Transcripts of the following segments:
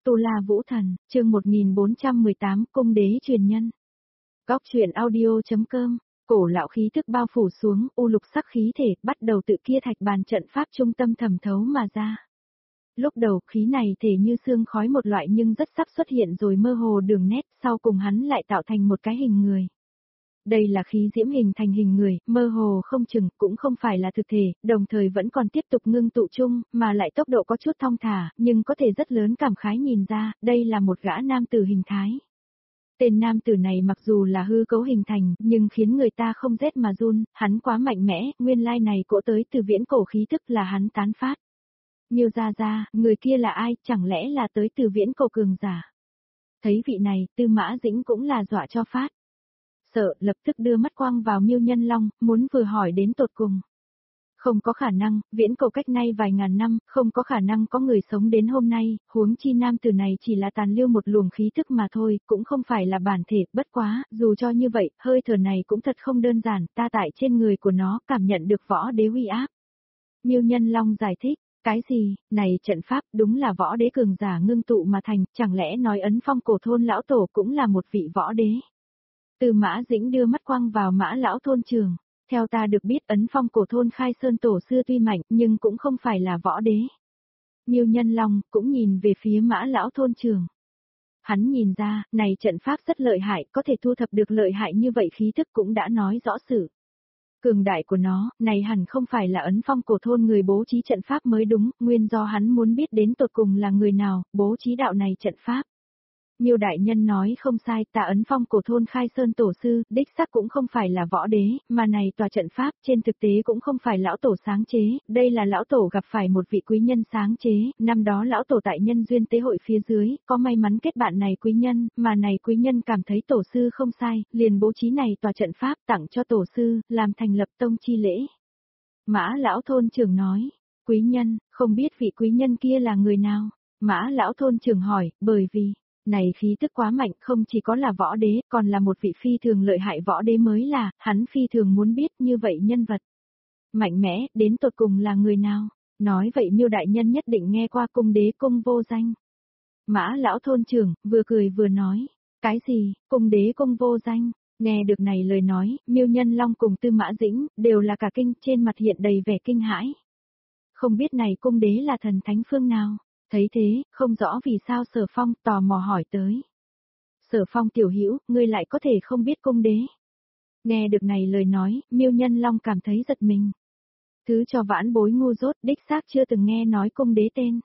Tu La Vũ Thần, chương 1418, Cung đế truyền nhân. Góc truyện audio.com, cổ lão khí tức bao phủ xuống, u lục sắc khí thể, bắt đầu tự kia thạch bàn trận pháp trung tâm thẩm thấu mà ra. Lúc đầu khí này thể như sương khói một loại nhưng rất sắp xuất hiện rồi mơ hồ đường nét, sau cùng hắn lại tạo thành một cái hình người. Đây là khí diễm hình thành hình người, mơ hồ không chừng, cũng không phải là thực thể, đồng thời vẫn còn tiếp tục ngưng tụ chung, mà lại tốc độ có chút thong thả, nhưng có thể rất lớn cảm khái nhìn ra, đây là một gã nam tử hình thái. Tên nam tử này mặc dù là hư cấu hình thành, nhưng khiến người ta không rét mà run, hắn quá mạnh mẽ, nguyên lai này cỗ tới từ viễn cổ khí tức là hắn tán phát. Miêu ra, người kia là ai, chẳng lẽ là tới từ viễn cổ cường giả. Thấy vị này, Tư Mã Dĩnh cũng là dọa cho phát. Sợ, lập tức đưa mắt quang vào Miêu Nhân Long, muốn vừa hỏi đến tột cùng. Không có khả năng, viễn cổ cách nay vài ngàn năm, không có khả năng có người sống đến hôm nay, huống chi nam tử này chỉ là tàn lưu một luồng khí thức mà thôi, cũng không phải là bản thể, bất quá, dù cho như vậy, hơi thở này cũng thật không đơn giản, ta tại trên người của nó, cảm nhận được võ đế uy áp. Miêu Nhân Long giải thích, cái gì, này trận pháp đúng là võ đế cường giả ngưng tụ mà thành, chẳng lẽ nói Ấn Phong cổ thôn lão tổ cũng là một vị võ đế. Tư Mã Dĩnh đưa mắt quang vào Mã lão thôn trường, theo ta được biết Ấn Phong cổ thôn khai sơn tổ xưa tuy mạnh nhưng cũng không phải là võ đế. Miêu Nhân Long cũng nhìn về phía Mã lão thôn trường. Hắn nhìn ra, này trận pháp rất lợi hại, có thể thu thập được lợi hại như vậy khí thức cũng đã nói rõ sự. Cường đại của nó, này hẳn không phải là Ấn Phong cổ thôn người bố trí trận pháp mới đúng, nguyên do hắn muốn biết đến tột cùng là người nào, bố trí đạo này trận pháp. Miêu đại nhân nói không sai, ta Ấn Phong cổ thôn khai sơn tổ sư, đích xác cũng không phải là võ đế, mà này tòa trận pháp trên thực tế cũng không phải lão tổ sáng chế, đây là lão tổ gặp phải một vị quý nhân sáng chế, năm đó lão tổ tại nhân duyên tế hội phía dưới, có may mắn kết bạn này quý nhân, mà này quý nhân cảm thấy tổ sư không sai, liền bố trí này tòa trận pháp tặng cho tổ sư, làm thành lập tông chi lễ. Mã lão thôn trưởng nói, quý nhân, không biết vị quý nhân kia là người nào? Mã lão thôn trưởng hỏi, bởi vì này khí tức quá mạnh, không chỉ có là võ đế, còn là một vị phi thường lợi hại võ đế mới là, hắn phi thường muốn biết như vậy nhân vật. Mạnh mẽ, đến tột cùng là người nào? Nói vậy Miêu đại nhân nhất định nghe qua cung đế cung vô danh. Mã lão thôn trưởng, vừa cười vừa nói, cái gì, cung đế cung vô danh? Nghe được này lời nói, Miêu Nhân Long cùng Tư Mã Dĩnh, đều là cả kinh, trên mặt hiện đầy vẻ kinh hãi. Không biết này cung đế là thần thánh phương nào? Thấy thế, không rõ vì sao Sở Phong tò mò hỏi tới. Sở Phong tiểu hữu, ngươi lại có thể không biết cung đế. Nghe được này lời nói, Miêu Nhân Long cảm thấy giật mình. Thứ cho vãn bối ngu dốt, đích xác chưa từng nghe nói cung đế tên.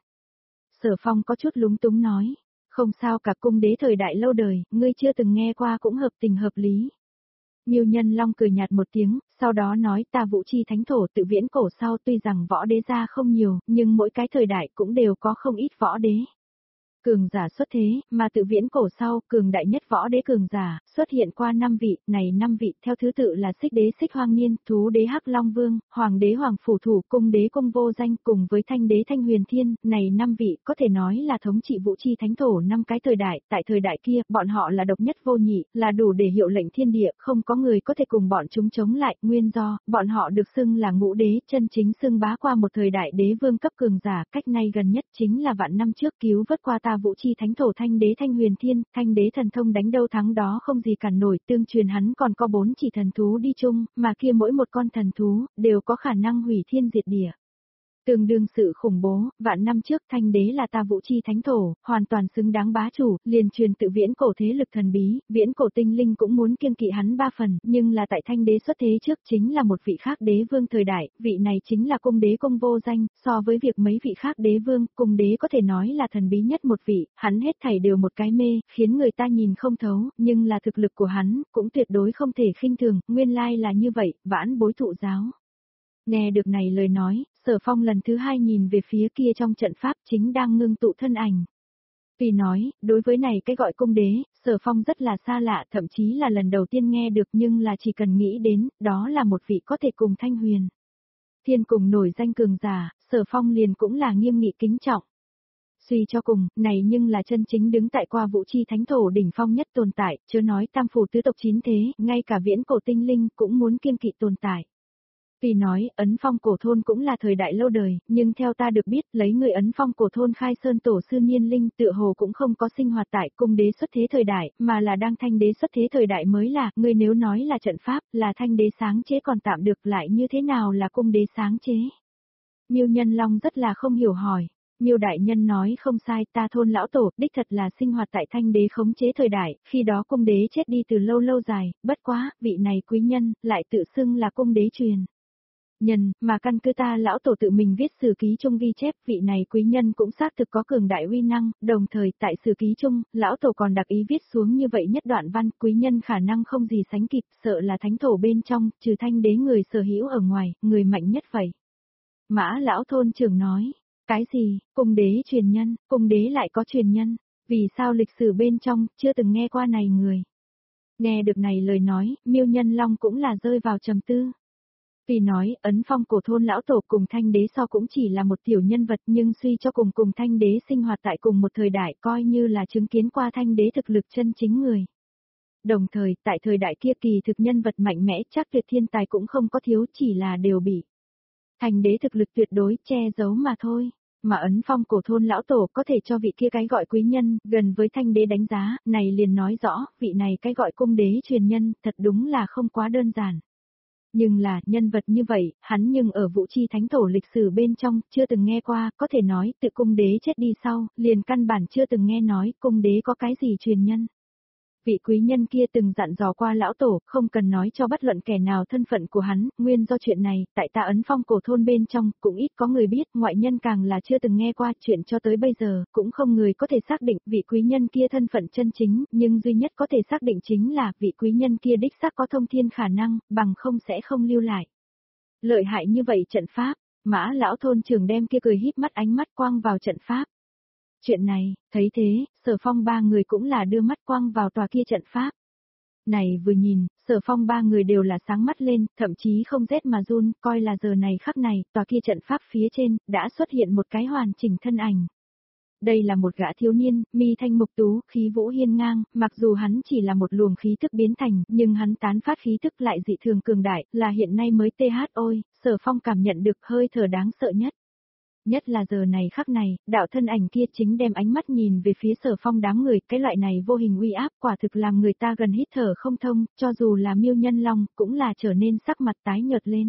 Sở Phong có chút lúng túng nói, không sao cả, cung đế thời đại lâu đời, ngươi chưa từng nghe qua cũng hợp tình hợp lý. Miêu Nhân Long cười nhạt một tiếng, sau đó nói ta Vũ Chi Thánh Thổ tự viễn cổ sau tuy rằng võ đế gia không nhiều, nhưng mỗi cái thời đại cũng đều có không ít võ đế. Cường giả xuất thế, mà tự viễn cổ sau, cường đại nhất võ đế cường giả, xuất hiện qua 5 vị, này 5 vị, theo thứ tự là Xích đế Xích Hoang Niên, Thú đế Hắc Long Vương, Hoàng đế Hoàng Phủ Thủ, Cung đế Cung Vô Danh, cùng với Thanh đế Thanh Huyền Thiên, này 5 vị, có thể nói là thống trị Vũ Chi Thánh Thổ 5 cái thời đại, tại thời đại kia, bọn họ là độc nhất vô nhị, là đủ để hiệu lệnh thiên địa, không có người có thể cùng bọn chúng chống lại, nguyên do, bọn họ được xưng là ngũ đế, chân chính xưng bá qua một thời đại đế vương cấp cường giả, cách nay gần nhất chính là vạn năm trước cứu vớt qua ta Vũ Chi Thánh Thổ Thanh đế Thanh Huyền Thiên, Thanh đế thần thông đánh đâu thắng đó không gì cản nổi, tương truyền hắn còn có 4 chỉ thần thú đi chung, mà kia mỗi một con thần thú, đều có khả năng hủy thiên diệt địa. Tương đương sự khủng bố, vạn năm trước Thanh đế là ta Vũ Chi Thánh Thổ, hoàn toàn xứng đáng bá chủ, liền truyền tự viễn cổ thế lực thần bí, viễn cổ tinh linh cũng muốn kiêng kỵ hắn 3 phần, nhưng là tại Thanh đế xuất thế trước chính là một vị khác đế vương thời đại, vị này chính là cung đế Cung Vô Danh, so với việc mấy vị khác đế vương, cung đế có thể nói là thần bí nhất một vị, hắn hết thảy đều một cái mê, khiến người ta nhìn không thấu, nhưng là thực lực của hắn, cũng tuyệt đối không thể khinh thường, nguyên lai là như vậy, vãn bối thụ giáo. Nghe được này lời nói, Sở Phong lần thứ 2 nhìn về phía kia trong trận pháp chính đang ngưng tụ thân ảnh. Vì nói, đối với này cái gọi cung đế, Sở Phong rất là xa lạ, thậm chí là lần đầu tiên nghe được, nhưng là chỉ cần nghĩ đến, đó là một vị có thể cùng Thanh Huyền Thiên cùng nổi danh cường giả, Sở Phong liền cũng là nghiêm nghị kính trọng. Suy cho cùng, này nhưng là chân chính đứng tại qua Vũ Chi Thánh Thổ đỉnh phong nhất tồn tại, chớ nói tam phủ tứ tộc 9 thế, ngay cả viễn cổ tinh linh cũng muốn kiêng kỵ tồn tại. Vì nói, Ấn Phong cổ thôn cũng là thời đại lâu đời, nhưng theo ta được biết, lấy người Ấn Phong cổ thôn khai sơn tổ sư Niên Linh tựa hồ cũng không có sinh hoạt tại cung đế xuất thế thời đại, mà là đang thanh đế xuất thế thời đại mới là, người nếu nói là trận pháp, là thanh đế sáng chế còn tạm được lại như thế nào là cung đế sáng chế. Miêu Nhân Long rất là không hiểu hỏi. Miêu đại nhân nói không sai, ta thôn lão tổ, đích thật là sinh hoạt tại thanh đế khống chế thời đại, khi đó cung đế chết đi từ lâu lâu dài, bất quá, vị này quý nhân, lại tự xưng là cung đế truyền nhân, mà căn cứ ta lão tổ tự mình viết sử ký chung ghi chép, vị này quý nhân cũng xác thực có cường đại uy năng, đồng thời tại sử ký chung, lão tổ còn đặc ý viết xuống như vậy nhất đoạn văn, quý nhân khả năng không gì sánh kịp, sợ là thánh thổ bên trong, trừ thanh đế người sở hữu ở ngoài, người mạnh nhất vậy. Mã lão thôn trưởng nói, cái gì, cung đế truyền nhân, cung đế lại có truyền nhân, vì sao lịch sử bên trong, chưa từng nghe qua này người. Nghe được này lời nói, Miêu Nhân Long cũng là rơi vào trầm tư. Vì nói, Ấn Phong cổ thôn lão tổ cùng thanh đế so cũng chỉ là một tiểu nhân vật nhưng suy cho cùng thanh đế sinh hoạt tại cùng một thời đại coi như là chứng kiến qua thanh đế thực lực chân chính người. Đồng thời, tại thời đại kia kỳ thực nhân vật mạnh mẽ chắc tuyệt thiên tài cũng không có thiếu chỉ là đều bị thanh đế thực lực tuyệt đối che giấu mà thôi. Mà Ấn Phong cổ thôn lão tổ có thể cho vị kia cái gọi quý nhân, gần với thanh đế đánh giá, này liền nói rõ, vị này cái gọi cung đế truyền nhân, thật đúng là không quá đơn giản. Nhưng là, nhân vật như vậy, hắn nhưng ở vũ chi thánh thổ lịch sử bên trong, chưa từng nghe qua, có thể nói, tự cung đế chết đi sau, liền căn bản chưa từng nghe nói, cung đế có cái gì truyền nhân. Vị quý nhân kia từng dặn dò qua lão tổ, không cần nói cho bất luận kẻ nào thân phận của hắn, nguyên do chuyện này, tại ta Ấn Phong cổ thôn bên trong, cũng ít có người biết, ngoại nhân càng là chưa từng nghe qua chuyện cho tới bây giờ, cũng không người có thể xác định vị quý nhân kia thân phận chân chính, nhưng duy nhất có thể xác định chính là vị quý nhân kia đích xác có thông thiên khả năng, bằng không sẽ không lưu lại. Lợi hại như vậy trận pháp, Mã lão thôn trưởng đem kia cười híp mắt ánh mắt quang vào trận pháp. Chuyện này, thấy thế, Sở Phong ba người cũng là đưa mắt quang vào tòa kia trận pháp. Này vừa nhìn, Sở Phong ba người đều là sáng mắt lên, thậm chí không rét mà run, coi là giờ này khắc này, tòa kia trận pháp phía trên, đã xuất hiện một cái hoàn chỉnh thân ảnh. Đây là một gã thiếu niên, mi thanh mục tú, khí vũ hiên ngang, mặc dù hắn chỉ là một luồng khí thức biến thành, nhưng hắn tán phát khí thức lại dị thường cường đại, là hiện nay mới ôi, Sở Phong cảm nhận được hơi thở đáng sợ nhất. Nhất là giờ này khắc này, đạo thân ảnh kia chính đem ánh mắt nhìn về phía Sở Phong đám người, cái loại này vô hình uy áp quả thực làm người ta gần hít thở không thông, cho dù là Miêu Nhân Long, cũng là trở nên sắc mặt tái nhợt lên.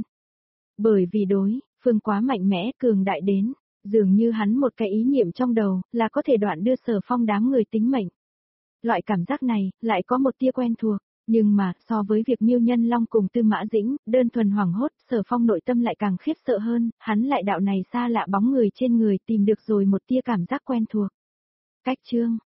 Bởi vì đối phương quá mạnh mẽ, cường đại đến, dường như hắn một cái ý niệm trong đầu, là có thể đoạn đưa Sở Phong đám người tính mệnh. Loại cảm giác này, lại có một tia quen thuộc. Nhưng mà, so với việc Miêu Nhân Long cùng Tư Mã Dĩnh, đơn thuần hoảng hốt, Sở Phong nội tâm lại càng khiếp sợ hơn, hắn lại đạo này xa lạ bóng người trên người tìm được rồi một tia cảm giác quen thuộc. Cách chương